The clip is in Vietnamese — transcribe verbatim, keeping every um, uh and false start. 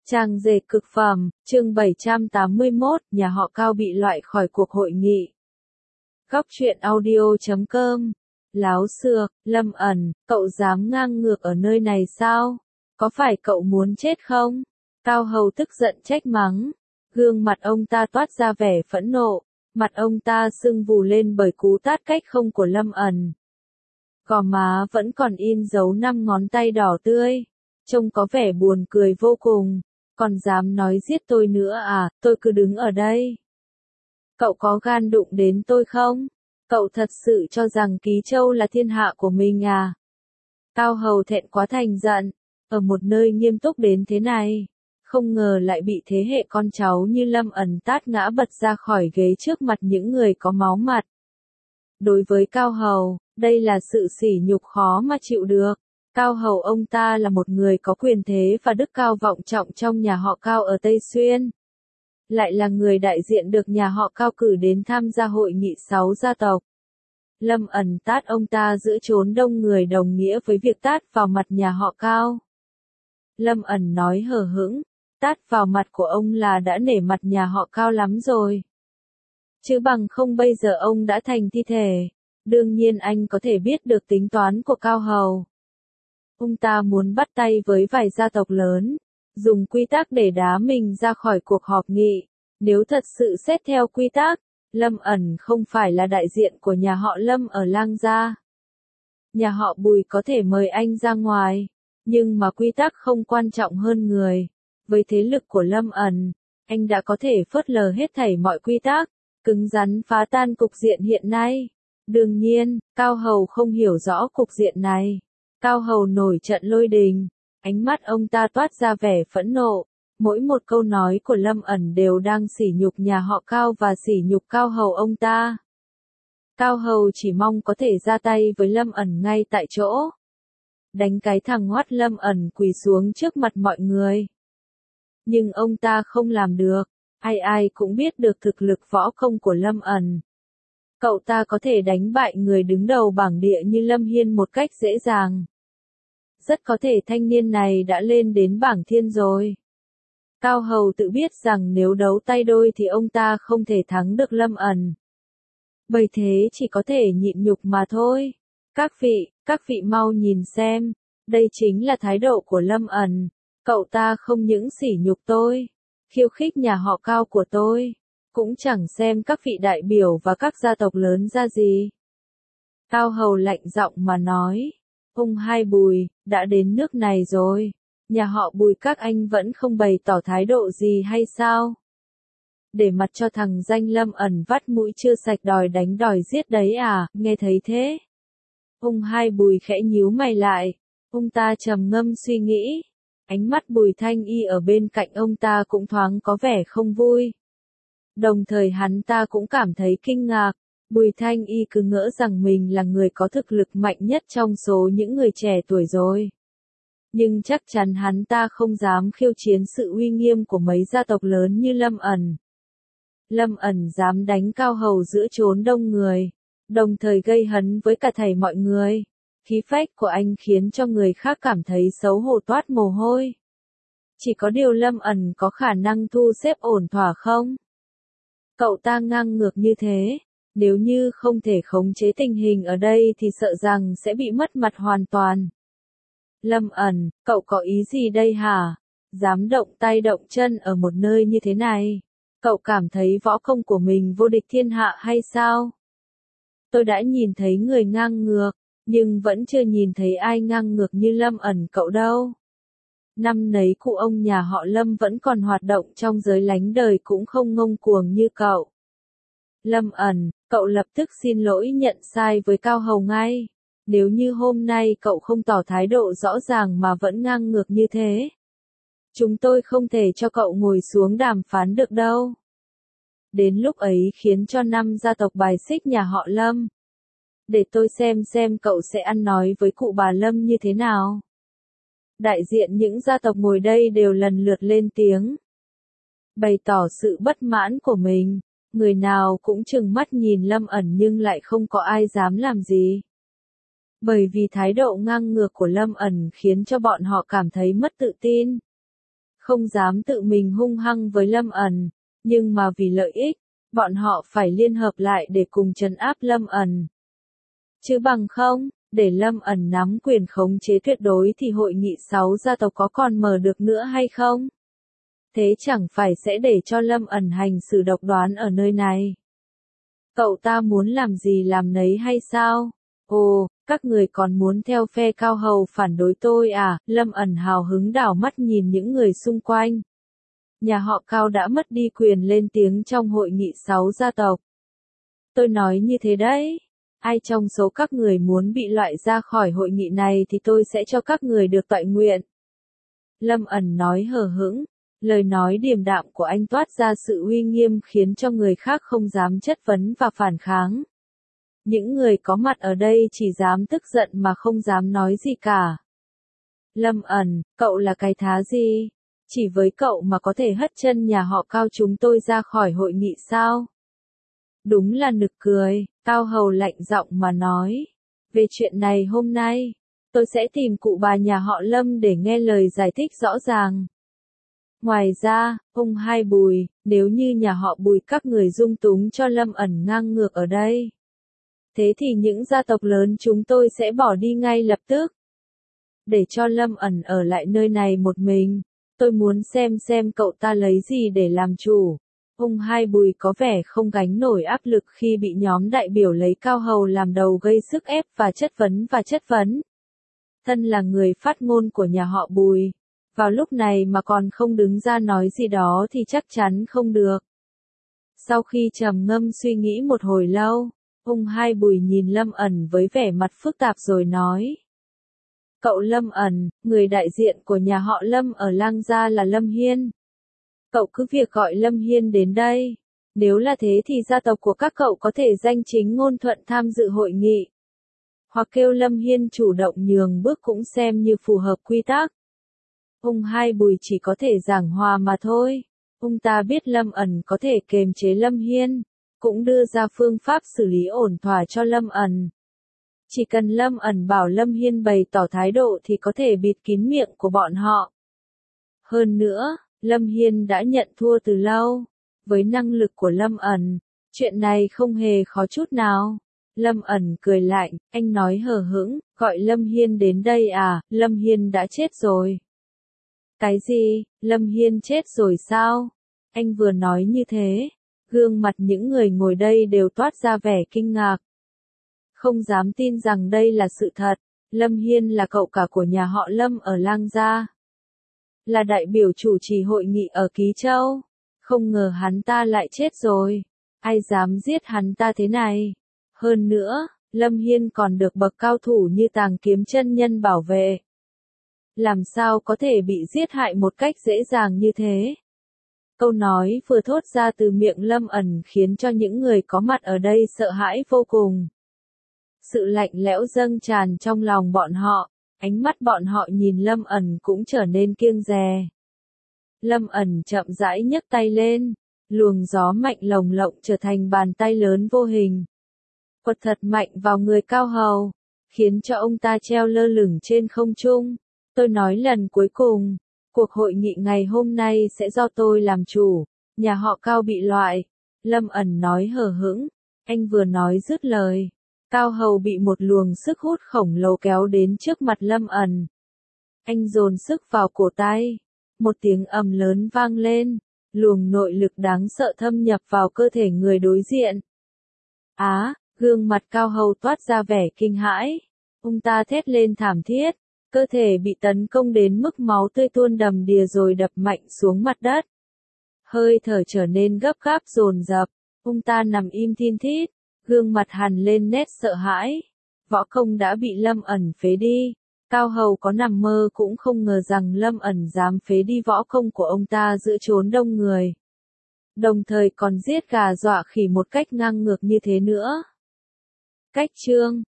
Trang dệt cực phẩm, chương bảy trăm tám mươi mốt, nhà họ Cao bị loại khỏi cuộc hội nghị. Góc truyện audio chấm com. Láo xược, Lâm ẩn, cậu dám ngang ngược ở nơi này sao? Có phải cậu muốn chết không? Cao Hầu tức giận trách mắng. Gương mặt ông ta toát ra vẻ phẫn nộ, mặt ông ta sưng vù lên bởi cú tát cách không của Lâm ẩn. Gò má vẫn còn in dấu năm ngón tay đỏ tươi, trông có vẻ buồn cười vô cùng. Còn dám nói giết tôi nữa à, tôi cứ đứng ở đây. Cậu có gan đụng đến tôi không? Cậu thật sự cho rằng Ký Châu là thiên hạ của mình à? Cao Hầu thẹn quá thành giận, ở một nơi nghiêm túc đến thế này, không ngờ lại bị thế hệ con cháu như Lâm ẩn tát ngã bật ra khỏi ghế trước mặt những người có máu mặt. Đối với Cao Hầu, đây là sự sỉ nhục khó mà chịu được. Cao Hầu ông ta là một người có quyền thế và đức cao vọng trọng trong nhà họ Cao ở Tây Xuyên. Lại là người đại diện được nhà họ Cao cử đến tham gia hội nghị sáu gia tộc. Lâm ẩn tát ông ta giữa chốn đông người đồng nghĩa với việc tát vào mặt nhà họ Cao. Lâm ẩn nói hờ hững, tát vào mặt của ông là đã nể mặt nhà họ Cao lắm rồi. Chứ bằng không bây giờ ông đã thành thi thể. Đương nhiên anh có thể biết được tính toán của Cao Hầu. Ông ta muốn bắt tay với vài gia tộc lớn, dùng quy tắc để đá mình ra khỏi cuộc họp nghị. Nếu thật sự xét theo quy tắc, Lâm ẩn không phải là đại diện của nhà họ Lâm ở Lang Gia. Nhà họ Bùi có thể mời anh ra ngoài, nhưng mà quy tắc không quan trọng hơn người. Với thế lực của Lâm ẩn, anh đã có thể phớt lờ hết thảy mọi quy tắc, cứng rắn phá tan cục diện hiện nay. Đương nhiên, Cao Hầu không hiểu rõ cục diện này. Cao Hầu nổi trận lôi đình, ánh mắt ông ta toát ra vẻ phẫn nộ, mỗi một câu nói của Lâm ẩn đều đang sỉ nhục nhà họ Cao và sỉ nhục Cao Hầu ông ta. Cao Hầu chỉ mong có thể ra tay với Lâm ẩn ngay tại chỗ. Đánh cái thằng hoắt Lâm ẩn quỳ xuống trước mặt mọi người. Nhưng ông ta không làm được, ai ai cũng biết được thực lực võ công của Lâm ẩn. Cậu ta có thể đánh bại người đứng đầu bảng địa như Lâm Hiên một cách dễ dàng. Rất có thể thanh niên này đã lên đến bảng thiên rồi. Cao Hầu tự biết rằng nếu đấu tay đôi thì ông ta không thể thắng được Lâm ẩn. Bởi thế chỉ có thể nhịn nhục mà thôi. Các vị, các vị mau nhìn xem, đây chính là thái độ của Lâm ẩn. Cậu ta không những sỉ nhục tôi, khiêu khích nhà họ Cao của tôi, cũng chẳng xem các vị đại biểu và các gia tộc lớn ra gì. Cao Hầu lạnh giọng mà nói, ông hai Bùi, đã đến nước này rồi, nhà họ Bùi các anh vẫn không bày tỏ thái độ gì hay sao? Để mặt cho thằng danh Lâm ẩn vắt mũi chưa sạch đòi đánh đòi giết đấy à, nghe thấy thế? Ông hai Bùi khẽ nhíu mày lại, ông ta trầm ngâm suy nghĩ, ánh mắt Bùi Thanh Y ở bên cạnh ông ta cũng thoáng có vẻ không vui. Đồng thời hắn ta cũng cảm thấy kinh ngạc, Bùi Thanh Y cứ ngỡ rằng mình là người có thực lực mạnh nhất trong số những người trẻ tuổi rồi. Nhưng chắc chắn hắn ta không dám khiêu chiến sự uy nghiêm của mấy gia tộc lớn như Lâm ẩn. Lâm ẩn dám đánh Cao Hầu giữa chốn đông người, đồng thời gây hấn với cả thảy mọi người. Khí phách của anh khiến cho người khác cảm thấy xấu hổ toát mồ hôi. Chỉ có điều Lâm ẩn có khả năng thu xếp ổn thỏa không? Cậu ta ngang ngược như thế, nếu như không thể khống chế tình hình ở đây thì sợ rằng sẽ bị mất mặt hoàn toàn. Lâm ẩn, cậu có ý gì đây hả? Dám động tay động chân ở một nơi như thế này? Cậu cảm thấy võ công của mình vô địch thiên hạ hay sao? Tôi đã nhìn thấy người ngang ngược, nhưng vẫn chưa nhìn thấy ai ngang ngược như Lâm ẩn cậu đâu. Năm nấy cụ ông nhà họ Lâm vẫn còn hoạt động trong giới lánh đời cũng không ngông cuồng như cậu. Lâm ẩn, cậu lập tức xin lỗi nhận sai với Cao Hầu ngay. Nếu như hôm nay cậu không tỏ thái độ rõ ràng mà vẫn ngang ngược như thế, chúng tôi không thể cho cậu ngồi xuống đàm phán được đâu. Đến lúc ấy khiến cho năm gia tộc bài xích nhà họ Lâm. Để tôi xem xem cậu sẽ ăn nói với cụ bà Lâm như thế nào. Đại diện những gia tộc ngồi đây đều lần lượt lên tiếng, bày tỏ sự bất mãn của mình. Người nào cũng trừng mắt nhìn Lâm ẩn nhưng lại không có ai dám làm gì. Bởi vì thái độ ngang ngược của Lâm ẩn khiến cho bọn họ cảm thấy mất tự tin. không dám tự mình hung hăng với Lâm ẩn, nhưng mà vì lợi ích, bọn họ phải liên hợp lại để cùng trấn áp Lâm ẩn. Chứ bằng không, để Lâm ẩn nắm quyền khống chế tuyệt đối thì hội nghị sáu gia tộc có còn mở được nữa hay không? Thế chẳng phải sẽ để cho Lâm ẩn hành xử độc đoán ở nơi này. Cậu ta muốn làm gì làm nấy hay sao? Ồ, các người còn muốn theo phe Cao Hầu phản đối tôi à? Lâm ẩn hào hứng đảo mắt nhìn những người xung quanh. Nhà họ Cao đã mất đi quyền lên tiếng trong hội nghị sáu gia tộc. Tôi nói như thế đấy. Ai trong số các người muốn bị loại ra khỏi hội nghị này thì tôi sẽ cho các người được toại nguyện. Lâm ẩn nói hờ hững. Lời nói điềm đạm của anh toát ra sự uy nghiêm khiến cho người khác không dám chất vấn và phản kháng. Những người có mặt ở đây chỉ dám tức giận mà không dám nói gì cả. Lâm ẩn, cậu là cái thá gì? Chỉ với cậu mà có thể hất chân nhà họ Cao chúng tôi ra khỏi hội nghị sao? Đúng là nực cười, Cao Hầu lạnh giọng mà nói. Về chuyện này hôm nay, tôi sẽ tìm cụ bà nhà họ Lâm để nghe lời giải thích rõ ràng. Ngoài ra, ông Hai Bùi, nếu như nhà họ Bùi các người dung túng cho Lâm ẩn ngang ngược ở đây, thế thì những gia tộc lớn chúng tôi sẽ bỏ đi ngay lập tức. Để cho Lâm ẩn ở lại nơi này một mình, tôi muốn xem xem cậu ta lấy gì để làm chủ. Ông Hai Bùi có vẻ không gánh nổi áp lực khi bị nhóm đại biểu lấy Cao Hầu làm đầu gây sức ép và chất vấn và chất vấn. Thân là người phát ngôn của nhà họ Bùi, vào lúc này mà còn không đứng ra nói gì đó thì chắc chắn không được. Sau khi trầm ngâm suy nghĩ một hồi lâu, ông Hai Bùi nhìn Lâm ẩn với vẻ mặt phức tạp rồi nói. Cậu Lâm ẩn, người đại diện của nhà họ Lâm ở Lang Gia là Lâm Hiên. Cậu cứ việc gọi Lâm Hiên đến đây. Nếu là thế thì gia tộc của các cậu có thể danh chính ngôn thuận tham dự hội nghị. Hoặc kêu Lâm Hiên chủ động nhường bước cũng xem như phù hợp quy tắc. Ông Hai Bùi chỉ có thể giảng hòa mà thôi. Ông ta biết Lâm ẩn có thể kềm chế Lâm Hiên, cũng đưa ra phương pháp xử lý ổn thỏa cho Lâm ẩn. Chỉ cần Lâm ẩn bảo Lâm Hiên bày tỏ thái độ thì có thể bịt kín miệng của bọn họ. Hơn nữa, Lâm Hiên đã nhận thua từ lâu. Với năng lực của Lâm ẩn, chuyện này không hề khó chút nào. Lâm ẩn cười lạnh, anh nói hờ hững, gọi Lâm Hiên đến đây à? Lâm Hiên đã chết rồi. Cái gì? Lâm Hiên chết rồi sao? Anh vừa nói như thế, gương mặt những người ngồi đây đều toát ra vẻ kinh ngạc. Không dám tin rằng đây là sự thật. Lâm Hiên là cậu cả của nhà họ Lâm ở Lang Gia, là đại biểu chủ trì hội nghị ở Ký Châu. Không ngờ hắn ta lại chết rồi. Ai dám giết hắn ta thế này? Hơn nữa, Lâm Hiên còn được bậc cao thủ như Tàng Kiếm chân nhân bảo vệ. Làm sao có thể bị giết hại một cách dễ dàng như thế? Câu nói vừa thốt ra từ miệng Lâm ẩn khiến cho những người có mặt ở đây sợ hãi vô cùng. Sự lạnh lẽo dâng tràn trong lòng bọn họ, ánh mắt bọn họ nhìn Lâm ẩn cũng trở nên kiêng dè. Lâm ẩn chậm rãi nhấc tay lên, luồng gió mạnh lồng lộng trở thành bàn tay lớn vô hình. Quật thật mạnh vào người Cao Hầu, khiến cho ông ta treo lơ lửng trên không trung. Tôi nói lần cuối cùng, cuộc hội nghị ngày hôm nay sẽ do tôi làm chủ, nhà họ Cao bị loại. Lâm ẩn nói hờ hững, anh vừa nói dứt lời. Cao Hầu bị một luồng sức hút khổng lồ kéo đến trước mặt Lâm ẩn. Anh dồn sức vào cổ tay. Một tiếng ầm lớn vang lên. Luồng nội lực đáng sợ thâm nhập vào cơ thể người đối diện. Á, gương mặt Cao Hầu toát ra vẻ kinh hãi. Ông ta thét lên thảm thiết. Cơ thể bị tấn công đến mức máu tươi tuôn đầm đìa rồi đập mạnh xuống mặt đất. Hơi thở trở nên gấp gáp dồn dập. Ông ta nằm im thin thít. Gương mặt hằn lên nét sợ hãi. Võ công đã bị Lâm ẩn phế đi. Cao Hầu có nằm mơ cũng không ngờ rằng Lâm ẩn dám phế đi võ công của ông ta giữa chốn đông người. Đồng thời còn giết gà dọa khỉ một cách ngang ngược như thế nữa. Cách chương